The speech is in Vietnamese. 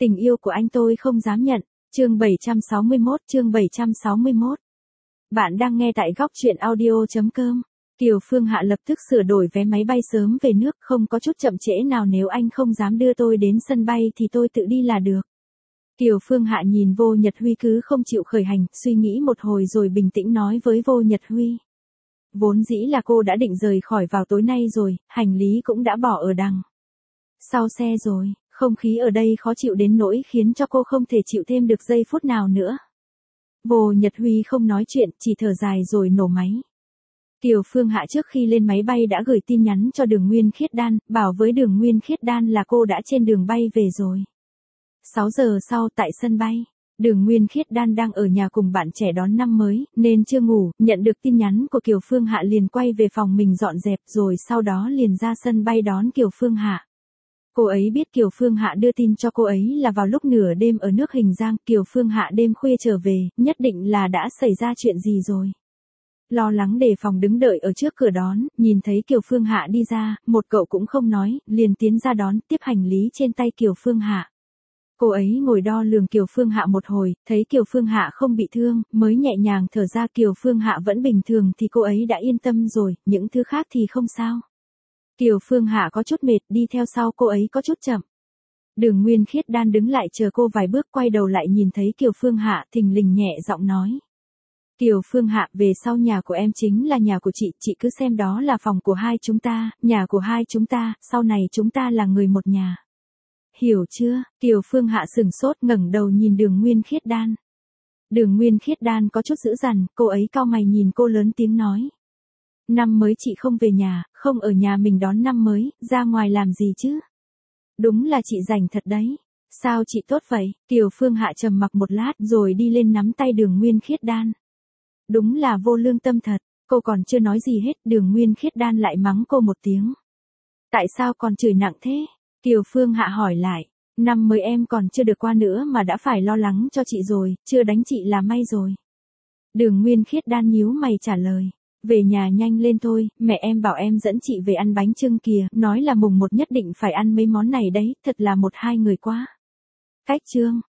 Tình yêu của anh tôi không dám nhận. Chương 761. Bạn đang nghe tại góc truyện audio.com. Kiều Phương Hạ lập tức sửa đổi vé máy bay sớm về nước, không có chút chậm trễ nào, nếu anh không dám đưa tôi đến sân bay thì tôi tự đi là được. Kiều Phương Hạ nhìn Vô Nhật Huy cứ không chịu khởi hành, suy nghĩ một hồi rồi bình tĩnh nói với Vô Nhật Huy. Vốn dĩ là cô đã định rời khỏi vào tối nay rồi, hành lý cũng đã bỏ ở đằng sau xe rồi, không khí ở đây khó chịu đến nỗi khiến cho cô không thể chịu thêm được giây phút nào nữa. Vô Nhật Huy không nói chuyện, chỉ thở dài rồi nổ máy. Kiều Phương Hạ trước khi lên máy bay đã gửi tin nhắn cho Đường Nguyên Khiết Đan, bảo với Đường Nguyên Khiết Đan là cô đã trên đường bay về rồi. 6 giờ sau tại sân bay, Đường Nguyên Khiết Đan đang ở nhà cùng bạn trẻ đón năm mới, nên chưa ngủ, nhận được tin nhắn của Kiều Phương Hạ liền quay về phòng mình dọn dẹp rồi sau đó liền ra sân bay đón Kiều Phương Hạ. Cô ấy biết Kiều Phương Hạ đưa tin cho cô ấy là vào lúc nửa đêm ở nước Hình Giang, Kiều Phương Hạ đêm khuya trở về, nhất định là đã xảy ra chuyện gì rồi. Lo lắng đề phòng đứng đợi ở trước cửa đón, nhìn thấy Kiều Phương Hạ đi ra, một cậu cũng không nói, liền tiến ra đón, tiếp hành lý trên tay Kiều Phương Hạ. Cô ấy ngồi đo lường Kiều Phương Hạ một hồi, thấy Kiều Phương Hạ không bị thương, mới nhẹ nhàng thở ra. Kiều Phương Hạ vẫn bình thường thì cô ấy đã yên tâm rồi, những thứ khác thì không sao. Kiều Phương Hạ có chút mệt, đi theo sau cô ấy có chút chậm. Đường Nguyên Khiết Đan đứng lại chờ cô vài bước, quay đầu lại nhìn thấy Kiều Phương Hạ, thình lình nhẹ giọng nói. Kiều Phương Hạ, về sau nhà của em chính là nhà của chị cứ xem đó là phòng của hai chúng ta, nhà của hai chúng ta, sau này chúng ta là người một nhà. Hiểu chưa? Kiều Phương Hạ sửng sốt ngẩng đầu nhìn Đường Nguyên Khiết Đan. Đường Nguyên Khiết Đan có chút dữ dằn, cô ấy cau mày nhìn cô lớn tiếng nói. Năm mới chị không về nhà, không ở nhà mình đón năm mới, ra ngoài làm gì chứ? Đúng là chị rảnh thật đấy. Sao chị tốt vậy? Kiều Phương Hạ trầm mặc một lát rồi đi lên nắm tay Đường Nguyên Khiết Đan. Đúng là vô lương tâm thật, cô còn chưa nói gì hết, Đường Nguyên Khiết Đan lại mắng cô một tiếng. Tại sao còn chửi nặng thế? Kiều Phương Hạ hỏi lại, năm mới em còn chưa được qua nữa mà đã phải lo lắng cho chị rồi, chưa đánh chị là may rồi. Đường Nguyên Khiết Đan nhíu mày trả lời, về nhà nhanh lên thôi, mẹ em bảo em dẫn chị về ăn bánh chưng kìa, nói là mùng 1 nhất định phải ăn mấy món này đấy, thật là 1-2 người quá. Cách chương,